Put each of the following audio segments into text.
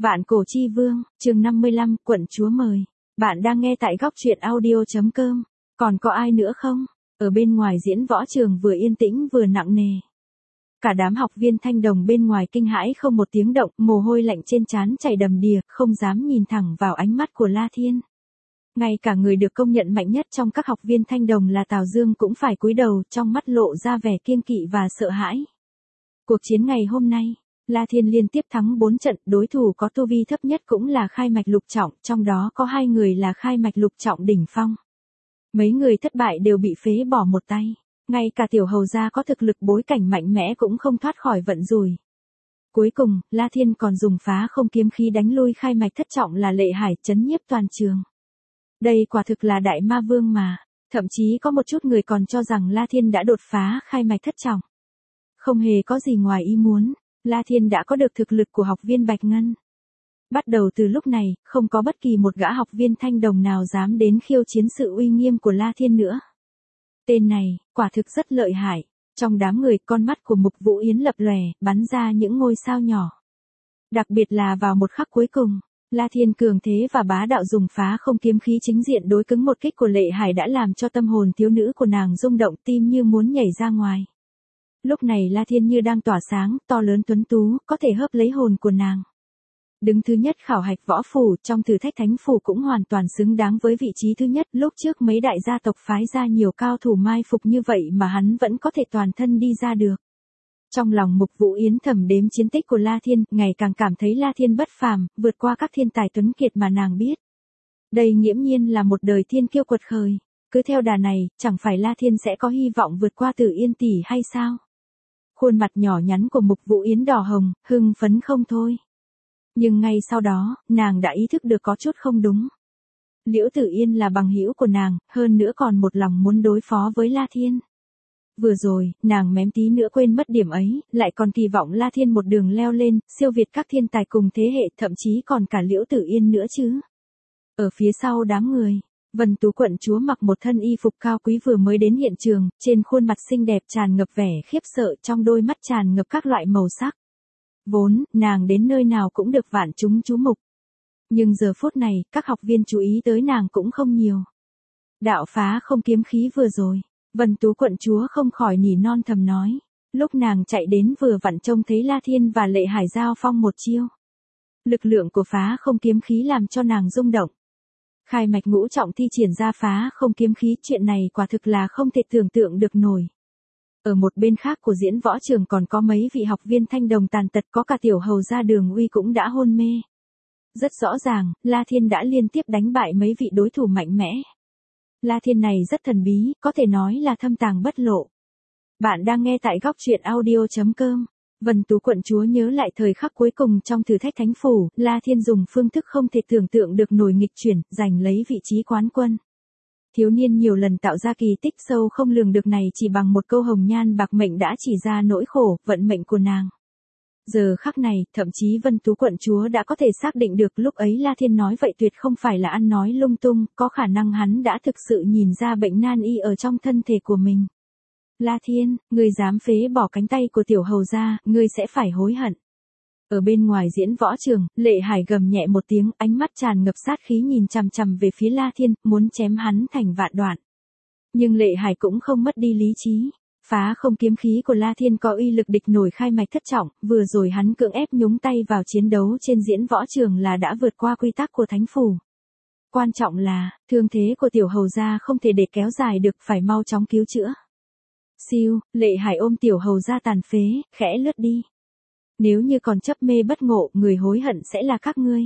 Vạn Cổ Chi Vương, chương 55, quận chúa mời. Bạn đang nghe tại góc truyện audio.com. Còn có ai nữa không? Ở bên ngoài diễn võ trường vừa yên tĩnh vừa nặng nề. Cả đám học viên Thanh Đồng bên ngoài kinh hãi không một tiếng động, mồ hôi lạnh trên trán chảy đầm đìa, không dám nhìn thẳng vào ánh mắt của La Thiên. Ngay cả người được công nhận mạnh nhất trong các học viên Thanh Đồng là Tào Dương cũng phải cúi đầu, trong mắt lộ ra vẻ kiêng kỵ và sợ hãi. Cuộc chiến ngày hôm nay, La Thiên liên tiếp thắng 4 trận, đối thủ có tu vi thấp nhất cũng là khai mạch lục trọng, trong đó có 2 người là khai mạch lục trọng đỉnh phong. Mấy người thất bại đều bị phế bỏ một tay, ngay cả tiểu hầu gia có thực lực bối cảnh mạnh mẽ cũng không thoát khỏi vận rủi. Cuối cùng, La Thiên còn dùng phá không kiếm khí đánh lui khai mạch thất trọng là Lệ Hải, chấn nhiếp toàn trường. Đây quả thực là đại ma vương mà, thậm chí có một chút người còn cho rằng La Thiên đã đột phá khai mạch thất trọng. Không hề có gì ngoài ý muốn, La Thiên đã có được thực lực của học viên Bạch Ngân. Bắt đầu từ lúc này, không có bất kỳ một gã học viên Thanh Đồng nào dám đến khiêu chiến sự uy nghiêm của La Thiên nữa. Tên này, quả thực rất lợi hại. Trong đám người, con mắt của Mục Vũ Yến lập lòe, bắn ra những ngôi sao nhỏ. Đặc biệt là vào một khắc cuối cùng, La Thiên cường thế và bá đạo dùng phá không kiếm khí chính diện đối cứng một kích của Lệ Hải đã làm cho tâm hồn thiếu nữ của nàng rung động, tim như muốn nhảy ra ngoài. Lúc này La Thiên như đang tỏa sáng, to lớn tuấn tú, có thể hớp lấy hồn của nàng. Đứng thứ nhất khảo hạch võ phủ, trong thử thách thánh phủ cũng hoàn toàn xứng đáng với vị trí thứ nhất. Lúc trước mấy đại gia tộc phái ra nhiều cao thủ mai phục như vậy mà hắn vẫn có thể toàn thân đi ra được. Trong lòng Mục Vũ Yến thầm đếm chiến tích của La Thiên, ngày càng cảm thấy La Thiên bất phàm, vượt qua các thiên tài tuấn kiệt mà nàng biết. Đây nghiễm nhiên là một đời thiên kiêu quật khởi. Cứ theo đà này, chẳng phải La Thiên sẽ có hy vọng vượt qua Tử Yên tỷ hay sao? Khuôn mặt nhỏ nhắn của Mục Vũ Yến đỏ hồng, hưng phấn không thôi. Nhưng ngay sau đó, nàng đã ý thức được có chút không đúng. Liễu Tử Yên là bằng hữu của nàng, hơn nữa còn một lòng muốn đối phó với La Thiên. Vừa rồi, nàng mém tí nữa quên mất điểm ấy, lại còn kỳ vọng La Thiên một đường leo lên, siêu việt các thiên tài cùng thế hệ, thậm chí còn cả Liễu Tử Yên nữa chứ. Ở phía sau đám người, Vân Tú quận chúa mặc một thân y phục cao quý vừa mới đến hiện trường, trên khuôn mặt xinh đẹp tràn ngập vẻ khiếp sợ, trong đôi mắt tràn ngập các loại màu sắc. Vốn, nàng đến nơi nào cũng được vạn chúng chú mục. Nhưng giờ phút này, các học viên chú ý tới nàng cũng không nhiều. Đạo phá không kiếm khí vừa rồi, Vân Tú quận chúa không khỏi nỉ non thầm nói. Lúc nàng chạy đến vừa vặn trông thấy La Thiên và Lệ Hải giao phong một chiêu. Lực lượng của phá không kiếm khí làm cho nàng rung động. Khai mạch ngũ trọng thi triển ra phá không kiếm khí, chuyện này quả thực là không thể tưởng tượng được nổi. Ở một bên khác của diễn võ trường còn có mấy vị học viên Thanh Đồng tàn tật, có cả tiểu hầu gia Đường Uy cũng đã hôn mê. Rất rõ ràng, La Thiên đã liên tiếp đánh bại mấy vị đối thủ mạnh mẽ. La Thiên này rất thần bí, có thể nói là thâm tàng bất lộ. Bạn đang nghe tại góc truyện audio.com. Vân Tú quận chúa nhớ lại thời khắc cuối cùng trong thử thách thánh phủ, La Thiên dùng phương thức không thể tưởng tượng được nổi nghịch chuyển, giành lấy vị trí quán quân. Thiếu niên nhiều lần tạo ra kỳ tích sâu không lường được này chỉ bằng một câu hồng nhan bạc mệnh đã chỉ ra nỗi khổ, vận mệnh của nàng. Giờ khắc này, thậm chí Vân Tú quận chúa đã có thể xác định được lúc ấy La Thiên nói vậy tuyệt không phải là ăn nói lung tung, có khả năng hắn đã thực sự nhìn ra bệnh nan y ở trong thân thể của mình. La Thiên, ngươi dám phế bỏ cánh tay của tiểu hầu gia, ngươi sẽ phải hối hận. Ở bên ngoài diễn võ trường, Lệ Hải gầm nhẹ một tiếng, ánh mắt tràn ngập sát khí nhìn chằm chằm về phía La Thiên, muốn chém hắn thành vạn đoạn. Nhưng Lệ Hải cũng không mất đi lý trí. Phá không kiếm khí của La Thiên có uy lực địch nổi khai mạch thất trọng, vừa rồi hắn cưỡng ép nhúng tay vào chiến đấu trên diễn võ trường là đã vượt qua quy tắc của thánh phủ. Quan trọng là, thương thế của tiểu hầu gia không thể để kéo dài được, phải mau chóng cứu chữa. Siêu, Lệ Hải ôm tiểu hầu gia tàn phế, khẽ lướt đi. Nếu như còn chấp mê bất ngộ, người hối hận sẽ là các ngươi.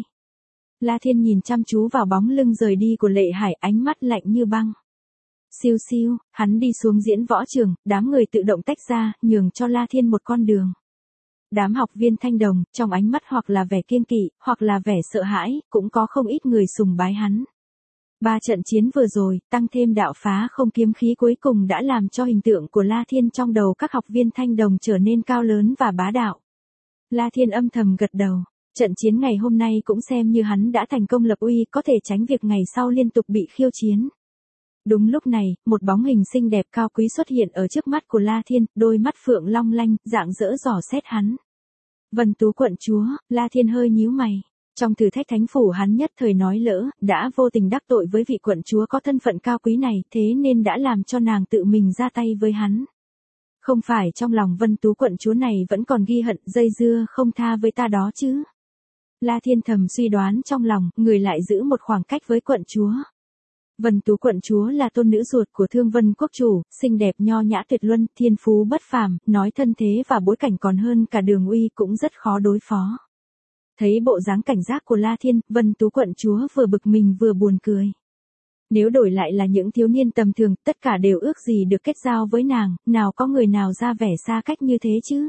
La Thiên nhìn chăm chú vào bóng lưng rời đi của Lệ Hải, ánh mắt lạnh như băng. Siêu siêu, hắn đi xuống diễn võ trường, đám người tự động tách ra, nhường cho La Thiên một con đường. Đám học viên Thanh Đồng, trong ánh mắt hoặc là vẻ kiêng kỵ, hoặc là vẻ sợ hãi, cũng có không ít người sùng bái hắn. 3 trận chiến vừa rồi, tăng thêm đạo phá không kiếm khí cuối cùng đã làm cho hình tượng của La Thiên trong đầu các học viên Thanh Đồng trở nên cao lớn và bá đạo. La Thiên âm thầm gật đầu, trận chiến ngày hôm nay cũng xem như hắn đã thành công lập uy, có thể tránh việc ngày sau liên tục bị khiêu chiến. Đúng lúc này, một bóng hình xinh đẹp cao quý xuất hiện ở trước mắt của La Thiên, đôi mắt phượng long lanh, rạng rỡ dò xét hắn. Vân Tú quận chúa, La Thiên hơi nhíu mày. Trong thử thách thánh phủ hắn nhất thời nói lỡ, đã vô tình đắc tội với vị quận chúa có thân phận cao quý này, thế nên đã làm cho nàng tự mình ra tay với hắn. Không phải trong lòng Vân Tú quận chúa này vẫn còn ghi hận dây dưa không tha với ta đó chứ. La Thiên thầm suy đoán trong lòng, người lại giữ một khoảng cách với quận chúa. Vân Tú quận chúa là tôn nữ ruột của Thương Vân quốc chủ, xinh đẹp nho nhã tuyệt luân, thiên phú bất phàm, nói thân thế và bối cảnh còn hơn cả Đường Uy cũng rất khó đối phó. Thấy bộ dáng cảnh giác của La Thiên, Vân Tú quận chúa vừa bực mình vừa buồn cười. Nếu đổi lại là những thiếu niên tầm thường, tất cả đều ước gì được kết giao với nàng, nào có người nào ra vẻ xa cách như thế chứ.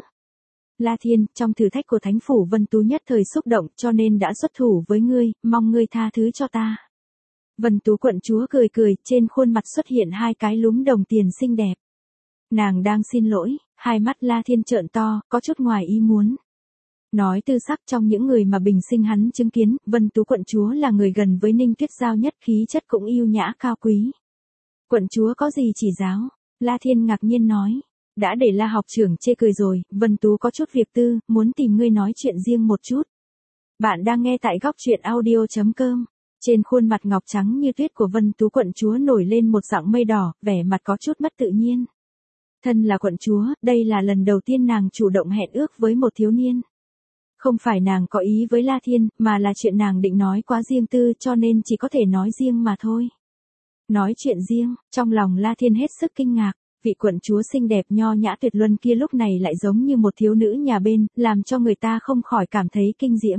La Thiên, trong thử thách của thánh phủ Vân Tú nhất thời xúc động cho nên đã xuất thủ với ngươi, mong ngươi tha thứ cho ta. Vân Tú quận chúa cười cười, trên khuôn mặt xuất hiện hai cái lúm đồng tiền xinh đẹp. Nàng đang xin lỗi, hai mắt La Thiên trợn to, có chút ngoài ý muốn. Nói tư sắc trong những người mà bình sinh hắn chứng kiến, Vân Tú quận chúa là người gần với Ninh Tuyết Giao nhất, khí chất cũng yêu nhã cao quý. Quận chúa có gì chỉ giáo? La Thiên ngạc nhiên nói. Đã để La học trưởng chê cười rồi, Vân Tú có chút việc tư, muốn tìm ngươi nói chuyện riêng một chút. Bạn đang nghe tại góc truyện audio.com. Trên khuôn mặt ngọc trắng như tuyết của Vân Tú quận chúa nổi lên một dạng mây đỏ, vẻ mặt có chút mất tự nhiên. Thân là quận chúa, đây là lần đầu tiên nàng chủ động hẹn ước với một thiếu niên. Không phải nàng có ý với La Thiên, mà là chuyện nàng định nói quá riêng tư cho nên chỉ có thể nói riêng mà thôi. Nói chuyện riêng, trong lòng La Thiên hết sức kinh ngạc, vị quận chúa xinh đẹp nho nhã tuyệt luân kia lúc này lại giống như một thiếu nữ nhà bên, làm cho người ta không khỏi cảm thấy kinh diễm.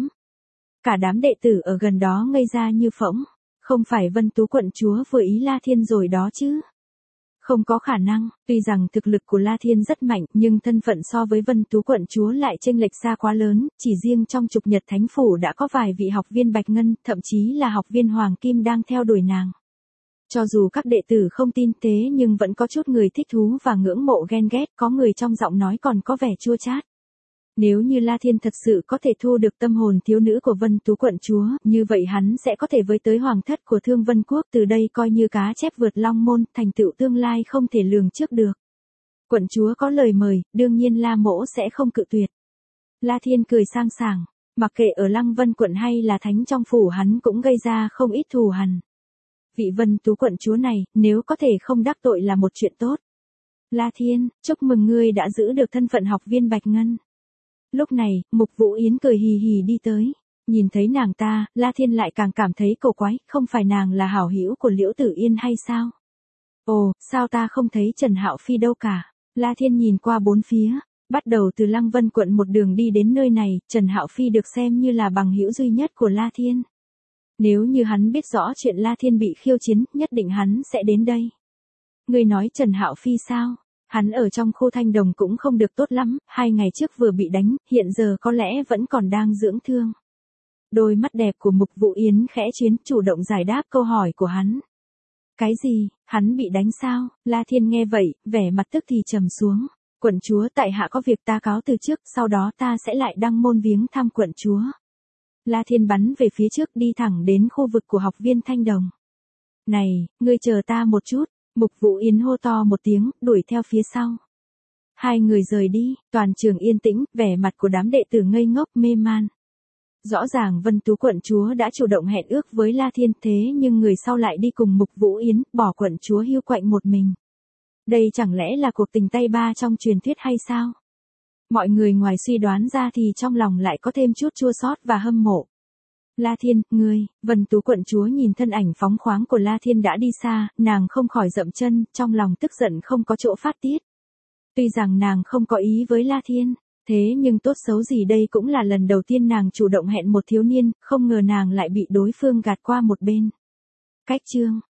Cả đám đệ tử ở gần đó ngây ra như phỗng, không phải Vân Tú quận chúa vừa ý La Thiên rồi đó chứ. Không có khả năng, tuy rằng thực lực của La Thiên rất mạnh nhưng thân phận so với Vân Tú quận chúa lại chênh lệch xa quá lớn, chỉ riêng trong Trục Nhật Thánh Phủ đã có vài vị học viên Bạch Ngân, thậm chí là học viên Hoàng Kim đang theo đuổi nàng. Cho dù các đệ tử không tin thế nhưng vẫn có chút người thích thú và ngưỡng mộ ghen ghét, có người trong giọng nói còn có vẻ chua chát. Nếu như La Thiên thật sự có thể thu được tâm hồn thiếu nữ của Vân Tú quận chúa, như vậy hắn sẽ có thể với tới hoàng thất của Thương Vân Quốc, từ đây coi như cá chép vượt long môn, thành tựu tương lai không thể lường trước được. Quận chúa có lời mời, đương nhiên La mỗ sẽ không cự tuyệt. La Thiên cười sang sảng, mặc kệ ở Lăng Vân quận hay là thánh trong phủ hắn cũng gây ra không ít thù hằn. Vị Vân Tú quận chúa này, nếu có thể không đắc tội là một chuyện tốt. La Thiên, chúc mừng ngươi đã giữ được thân phận học viên Bạch Ngân. Lúc này, Mục Vũ Yến cười hì hì đi tới. Nhìn thấy nàng ta, La Thiên lại càng cảm thấy cổ quái, không phải nàng là hảo hữu của Liễu Tử Yên hay sao? Ồ, sao ta không thấy Trần Hạo Phi đâu cả? La Thiên nhìn qua bốn phía, bắt đầu từ Lăng Vân quận một đường đi đến nơi này, Trần Hạo Phi được xem như là bằng hữu duy nhất của La Thiên. Nếu như hắn biết rõ chuyện La Thiên bị khiêu chiến, nhất định hắn sẽ đến đây. Ngươi nói Trần Hạo Phi sao? Hắn ở trong khu Thanh Đồng cũng không được tốt lắm, 2 ngày trước vừa bị đánh, hiện giờ có lẽ vẫn còn đang dưỡng thương. Đôi mắt đẹp của Mục Vũ Yến khẽ chuyến, chủ động giải đáp câu hỏi của hắn. Cái gì, hắn bị đánh sao? La Thiên nghe vậy, vẻ mặt tức thì trầm xuống. Quận chúa tại hạ có việc ta cáo từ trước, sau đó ta sẽ lại đăng môn viếng thăm quận chúa. La Thiên bắn về phía trước đi thẳng đến khu vực của học viên Thanh Đồng. Này, ngươi chờ ta một chút. Mục Vũ Yến hô to một tiếng, đuổi theo phía sau. Hai người rời đi, toàn trường yên tĩnh, vẻ mặt của đám đệ tử ngây ngốc mê man. Rõ ràng Vân Tú quận chúa đã chủ động hẹn ước với La Thiên, thế nhưng người sau lại đi cùng Mục Vũ Yến, bỏ quận chúa hiu quạnh một mình. Đây chẳng lẽ là cuộc tình tay ba trong truyền thuyết hay sao? Mọi người ngoài suy đoán ra thì trong lòng lại có thêm chút chua xót và hâm mộ. La Thiên, ngươi, Vân Tú quận chúa nhìn thân ảnh phóng khoáng của La Thiên đã đi xa, nàng không khỏi dậm chân, trong lòng tức giận không có chỗ phát tiết. Tuy rằng nàng không có ý với La Thiên, thế nhưng tốt xấu gì đây cũng là lần đầu tiên nàng chủ động hẹn một thiếu niên, không ngờ nàng lại bị đối phương gạt qua một bên. Cách chương,